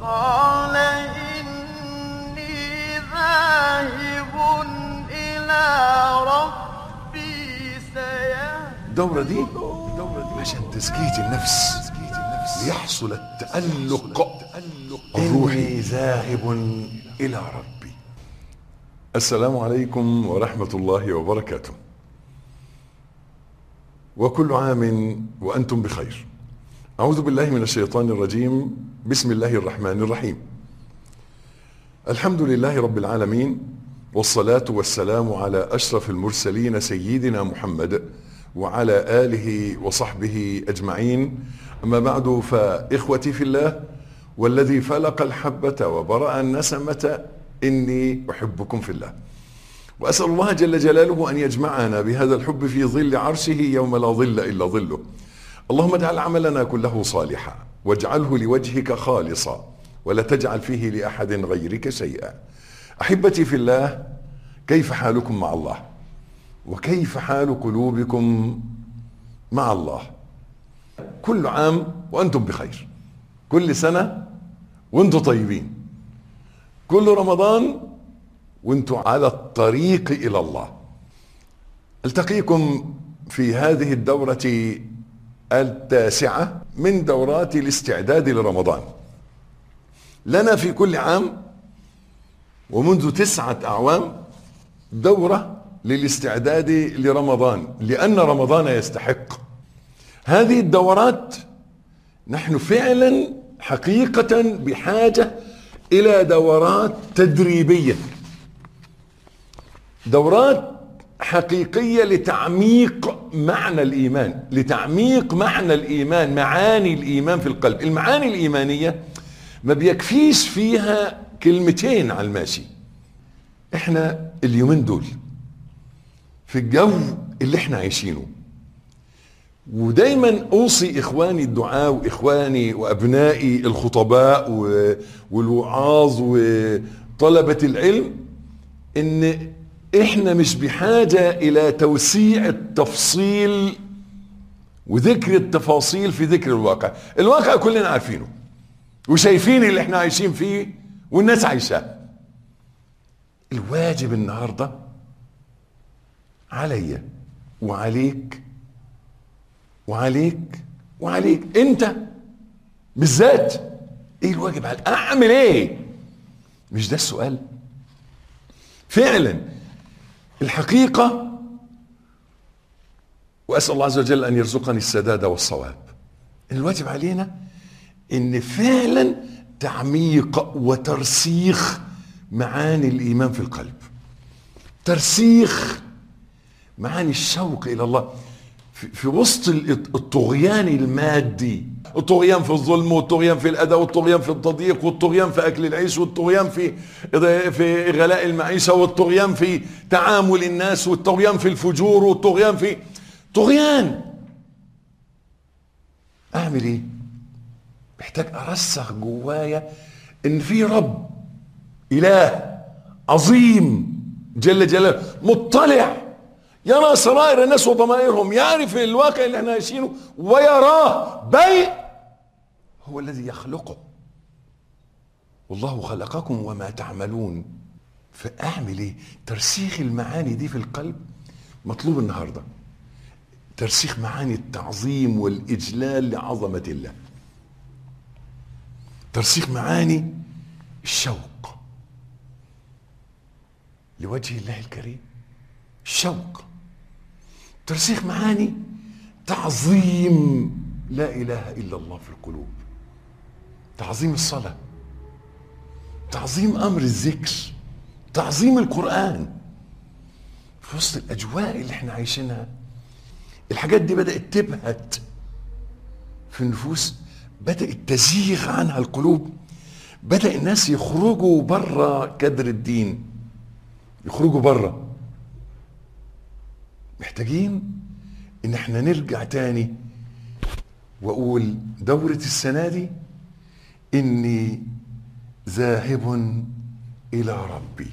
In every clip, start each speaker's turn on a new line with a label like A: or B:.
A: قال إني ذاهب إلى ربي سيهدين.
B: الدورة دي عشان تزكية النفس ليحصل التألق الروحي. إني ذاهب إلى ربي. السلام عليكم ورحمة الله وبركاته، وكل عام وأنتم بخير. أعوذ بالله من الشيطان الرجيم. بسم الله الرحمن الرحيم. الحمد لله رب العالمين، والصلاة والسلام على أشرف المرسلين سيدنا محمد وعلى آله وصحبه أجمعين. أما بعد، فإخوتي في الله والذي فلق الحبة وبرأ النسمة إني أحبكم في الله، وأسأل الله جل جلاله أن يجمعنا بهذا الحب في ظل عرشه يوم لا ظل إلا ظله. اللهم اجعل عملنا كله صالحا، واجعله لوجهك خالصا، ولا تجعل فيه لأحد غيرك شيئا. أحبتي في الله، كيف حالكم مع الله؟ وكيف حال قلوبكم مع الله؟ كل عام وأنتم بخير، كل سنة وأنتم طيبين، كل رمضان وأنتم على الطريق إلى الله. ألتقيكم في هذه الدورة التاسعة من دورات الاستعداد لرمضان. لنا في كل عام ومنذ 9 أعوام دورة للاستعداد لرمضان، لأن رمضان يستحق هذه الدورات. نحن فعلا حقيقة بحاجة إلى دورات تدريبية، دورات حقيقية لتعميق معنى الإيمان، لتعميق معنى الإيمان، معاني الإيمان في القلب. المعاني الإيمانية ما بيكفيش فيها كلمتين على الماشي. احنا اليومين دول في الجو اللي احنا عايشينه، ودايما اوصي اخواني الدعاة واخواني وابنائي الخطباء والوعاظ وطلبة العلم ان احنا مش بحاجة الى توسيع التفصيل وذكر التفاصيل في ذكر الواقع. الواقع كلنا عارفينه وشايفين اللي احنا عايشين فيه والناس عايشاه. الواجب النهاردة عليا وعليك وعليك وعليك انت بالذات. ايه الواجب عليك؟ اعمل ايه؟ مش ده السؤال فعلا الحقيقة. واسأل الله عز وجل ان يرزقني السداد والصواب. الواجب علينا ان فعلا تعميق وترسيخ معاني الايمان في القلب، ترسيخ معاني الشوق الى الله في وسط الطغيان المادي، الطغيان في الظلم، والطغيان في الاذى، والطغيان في التضييق، والطغيان في اكل العيش، والطغيان في غلاء المعيشه، والطغيان في تعامل الناس، والطغيان في الفجور، والطغيان في طغيان. اعمل ايه؟ محتاج ارسخ جوايا ان في رب، اله عظيم جل جلاله، مطلع، يرى سرائر الناس وضمائرهم، يعرف الواقع اللي احنا عايشينه ويراه، بل هو الذي يخلقه. والله خلقكم وما تعملون. فاعمل ايه؟ ترسيخ المعاني دي في القلب مطلوب النهارده. ترسيخ معاني التعظيم والاجلال لعظمة الله، ترسيخ معاني الشوق لوجه الله الكريم، الشوق، ترسيخ معاني تعظيم لا اله الا الله في القلوب، تعظيم الصلاة، تعظيم امر الذكر، تعظيم القرآن في وسط الاجواء اللي احنا عايشينها. الحاجات دي بدأت تبهت في النفوس، بدأت تزيغ عنها القلوب، بدأ الناس يخرجوا بره كدر الدين، يخرجوا بره. محتاجين ان احنا نرجع تاني واقول دورة السنة دي اني ذاهب الى ربي،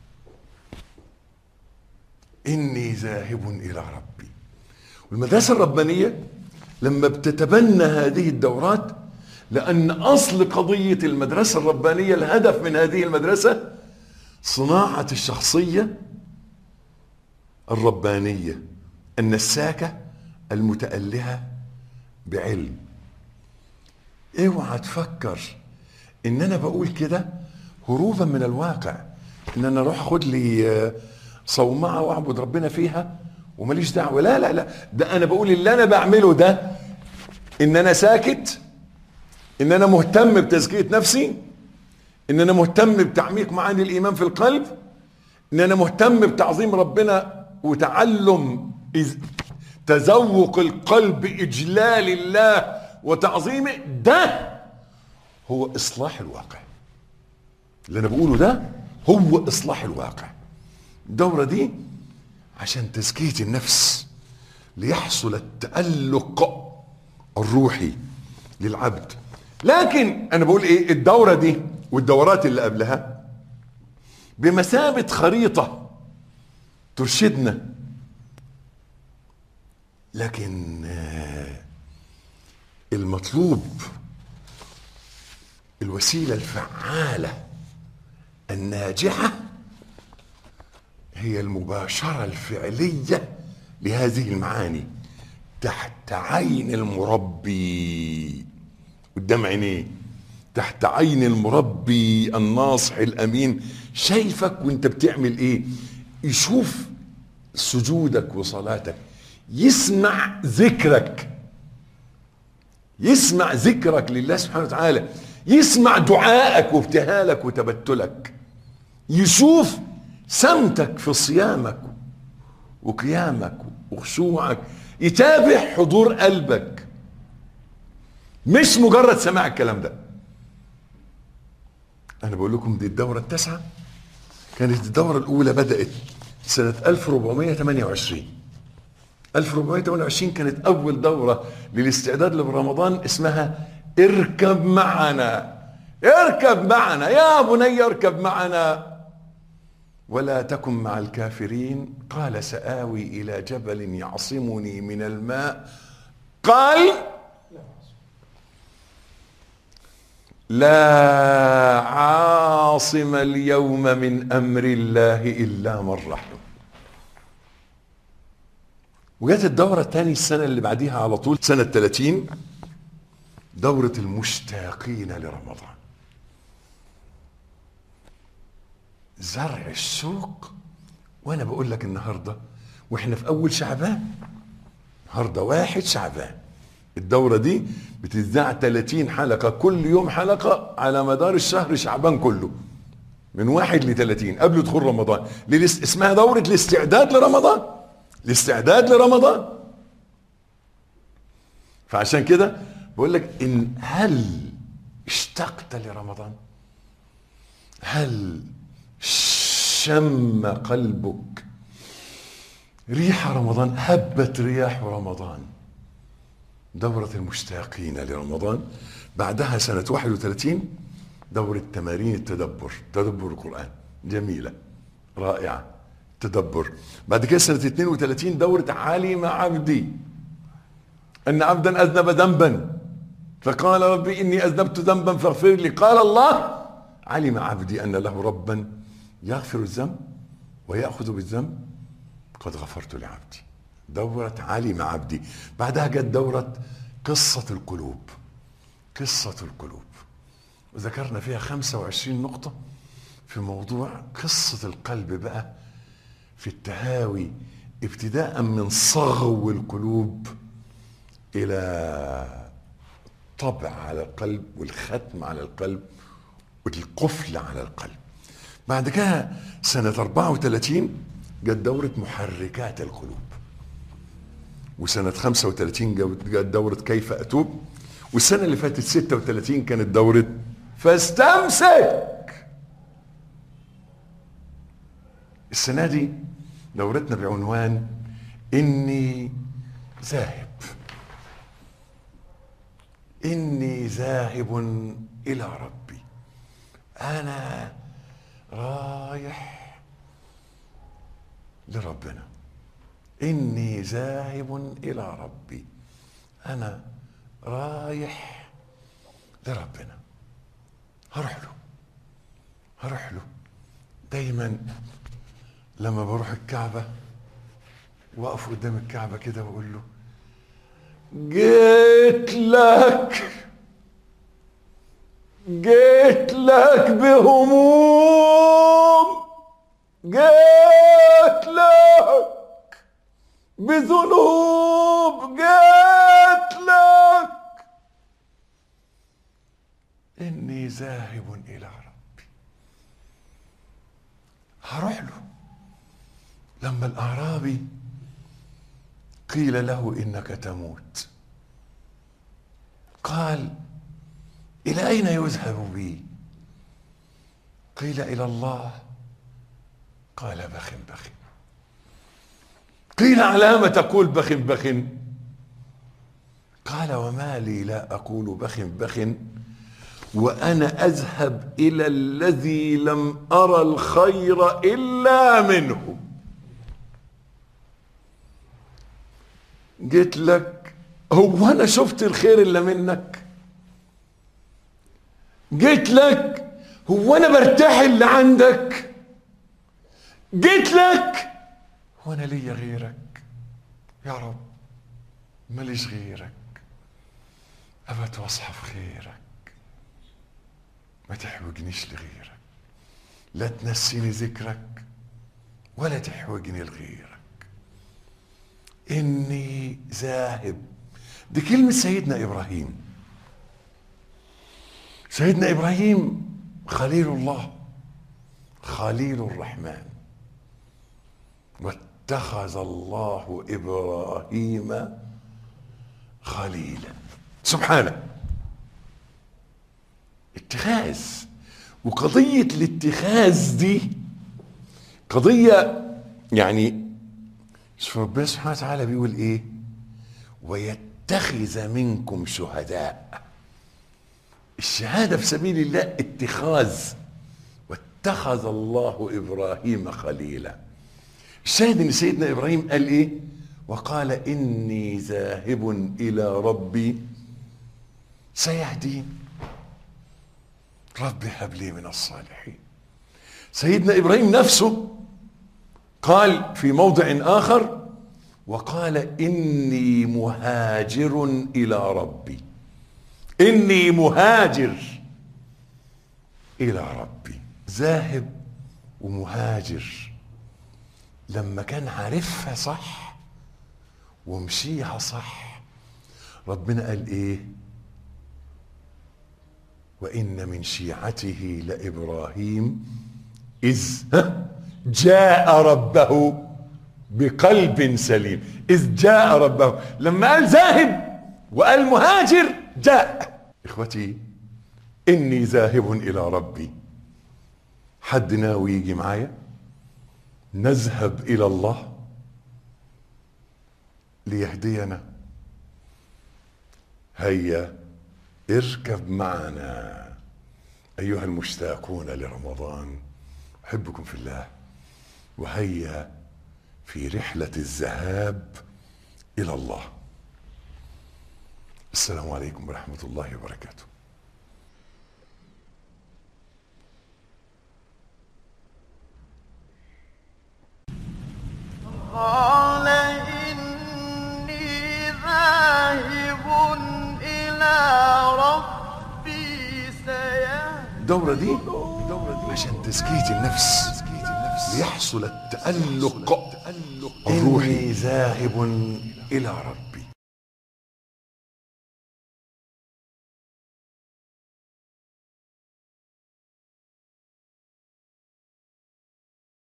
B: اني ذاهب الى ربي. والمدرسة الربانية لما بتتبنى هذه الدورات لأن أصل قضية المدرسة الربانية، الهدف من هذه المدرسة صناعة الشخصية الربانية النساكة المتألهة بعلم. اوعى تفكر ان انا بقول كده هروبا من الواقع، ان انا اروح اخد لي صومعة واعبد ربنا فيها وماليش دعوة. لا لا لا، ده انا بقول اللي انا بعمله ده ان انا ساكت، ان انا مهتم بتزكية نفسي، ان انا مهتم بتعميق معاني الايمان في القلب، ان انا مهتم بتعظيم ربنا وتعلم تذوق القلب اجلال الله وتعظيمه. ده هو اصلاح الواقع. اللي انا بقوله ده هو اصلاح الواقع. الدورة دي عشان تزكية النفس، ليحصل التألق الروحي للعبد. لكن انا بقول ايه، الدورة دي والدورات اللي قبلها بمثابة خريطة ترشدنا، لكن المطلوب الوسيلة الفعالة الناجحة هي المباشرة الفعلية لهذه المعاني تحت عين المربي، قدام عينيه، تحت عين المربي الناصح الأمين، شايفك وانت بتعمل ايه، يشوف سجودك وصلاتك، يسمع ذكرك، يسمع ذكرك لله سبحانه وتعالى، يسمع دعائك وابتهالك وتبتلك، يشوف سمتك في صيامك وقيامك وخشوعك، يتابع حضور قلبك، مش مجرد سماع الكلام ده. انا بقول لكم دي الدورة التاسعة. كانت الدورة الاولى بدأت سنة 1428. 1428 كانت اول دورة للاستعداد لرمضان، اسمها اركب معنا. اركب معنا يا بني، اركب معنا ولا تكن مع الكافرين. قال سآوي إلى جبل يعصمني من الماء. قال لا عاصم اليوم من أمر الله إلا من رحم. وجات الدورة الثانية السنة اللي بعديها على طول، سنة 30، دورة المشتاقين لرمضان. زرع الشوق. وانا بقول لك النهارده واحنا في اول شعبان، النهارده 1 شعبان، الدورة دي بتذاع 30 حلقة، كل يوم حلقة على مدار الشهر شعبان كله، من 1 ل30 قبل دخول رمضان. اسمها دورة الاستعداد لرمضان، الاستعداد لرمضان. فعشان كده بقول لك ان هل اشتقت لرمضان؟ هل شم قلبك ريح رمضان؟ هبت رياح رمضان. دورة المشتاقين لرمضان. بعدها سنة 31 دورة تمارين التدبر، تدبر القرآن، جميلة رائعة، تدبر. بعد كده سنة 32 دورة علم عبدي أن عبدا أذنب ذنبا فقال ربي إني أذنبت ذنبا فاغفر لي. قال الله علم عبدي أن له ربا يغفر الذنب ويأخذ بالذنب قد غفرت لعبدي. دورة علم عبدي. بعدها جت دورة قصة القلوب، قصة القلوب، وذكرنا فيها 25 نقطة في موضوع قصة القلب بقى، في التهاوي ابتداء من صغو القلوب إلى طبع على القلب والختم على القلب والقفل على القلب. بعد كده سنة 34 جت دورة محركات القلوب، وسنة 35 جت دورة كيف أتوب، والسنة اللي فاتت 36 كانت دورة فاستمسك. السنة دي دورتنا بعنوان إني ذاهب، إني ذاهب إلى ربي. أنا رايح لربنا، إني ذاهب إلى ربي، أنا رايح لربنا، هروح له. دايما لما بروح الكعبة واقف قدام الكعبة كده واقول له جيت لك بهموم، جيت لك بذنوب، جيت لك، إني ذاهب إلى ربي. هروح له. لما الأعرابي قيل له إنك تموت قال إلى أين يذهب بي؟ قيل إلى الله. قال بخ بخ. قيل على ما تقول بخ بخ؟ قال وما لي لا أقول بخ بخ وأنا أذهب إلى الذي لم أرى الخير إلا منه. جيت لك، هو أنا شفت الخير إلا منك؟ جيت لك، هو أنا برتاح إلا عندك؟ جيت لك، هو أنا ليا غيرك؟ يا رب ماليش غيرك، أبت وأصحف خيرك، ما تحوجنيش لغيرك، لا تنسيني ذكرك ولا تحوجني لغيرك، إني ذاهب. دي كلمة سيدنا إبراهيم. سيدنا إبراهيم خليل الله، خليل الرحمن، واتخذ الله إبراهيم خليلا. سبحانه. اتخاذ. وقضية الاتخاذ دي قضية يعني شوف ربنا سبحانه وتعالى بيقول ايه؟ ويتخذ منكم شهداء. الشهادة في سبيل الله اتخاذ. واتخذ الله إبراهيم خليلا. الشاهد ان سيدنا إبراهيم قال ايه؟ وقال إني ذاهب إلى ربي سيهدين. رب هب لي من الصالحين. سيدنا إبراهيم نفسه قال في موضع آخر وقال إني مهاجر إلى ربي. إني مهاجر إلى ربي. ذاهب ومهاجر. لما كان عارفها صح ومشيها صح ربنا قال إيه؟ وإن من شيعته لإبراهيم إذ جاء ربه بقلب سليم. إذ جاء ربه. لما قال ذاهب وقال مهاجر جاء. إخوتي إني ذاهب إلى ربي. حد ناوي يجي معايا نذهب إلى الله ليهدينا؟ هيا اركب معنا أيها المشتاقون لرمضان، أحبكم في الله، وهيا في رحلة الذهاب إلى الله. السلام عليكم ورحمة الله وبركاته.
A: قال إني ذاهب إلى ربي سيهدين.
B: الدورة دي عشان تزكية النفس ليحصل التألق الروحي. إني ذاهب إلى ربي.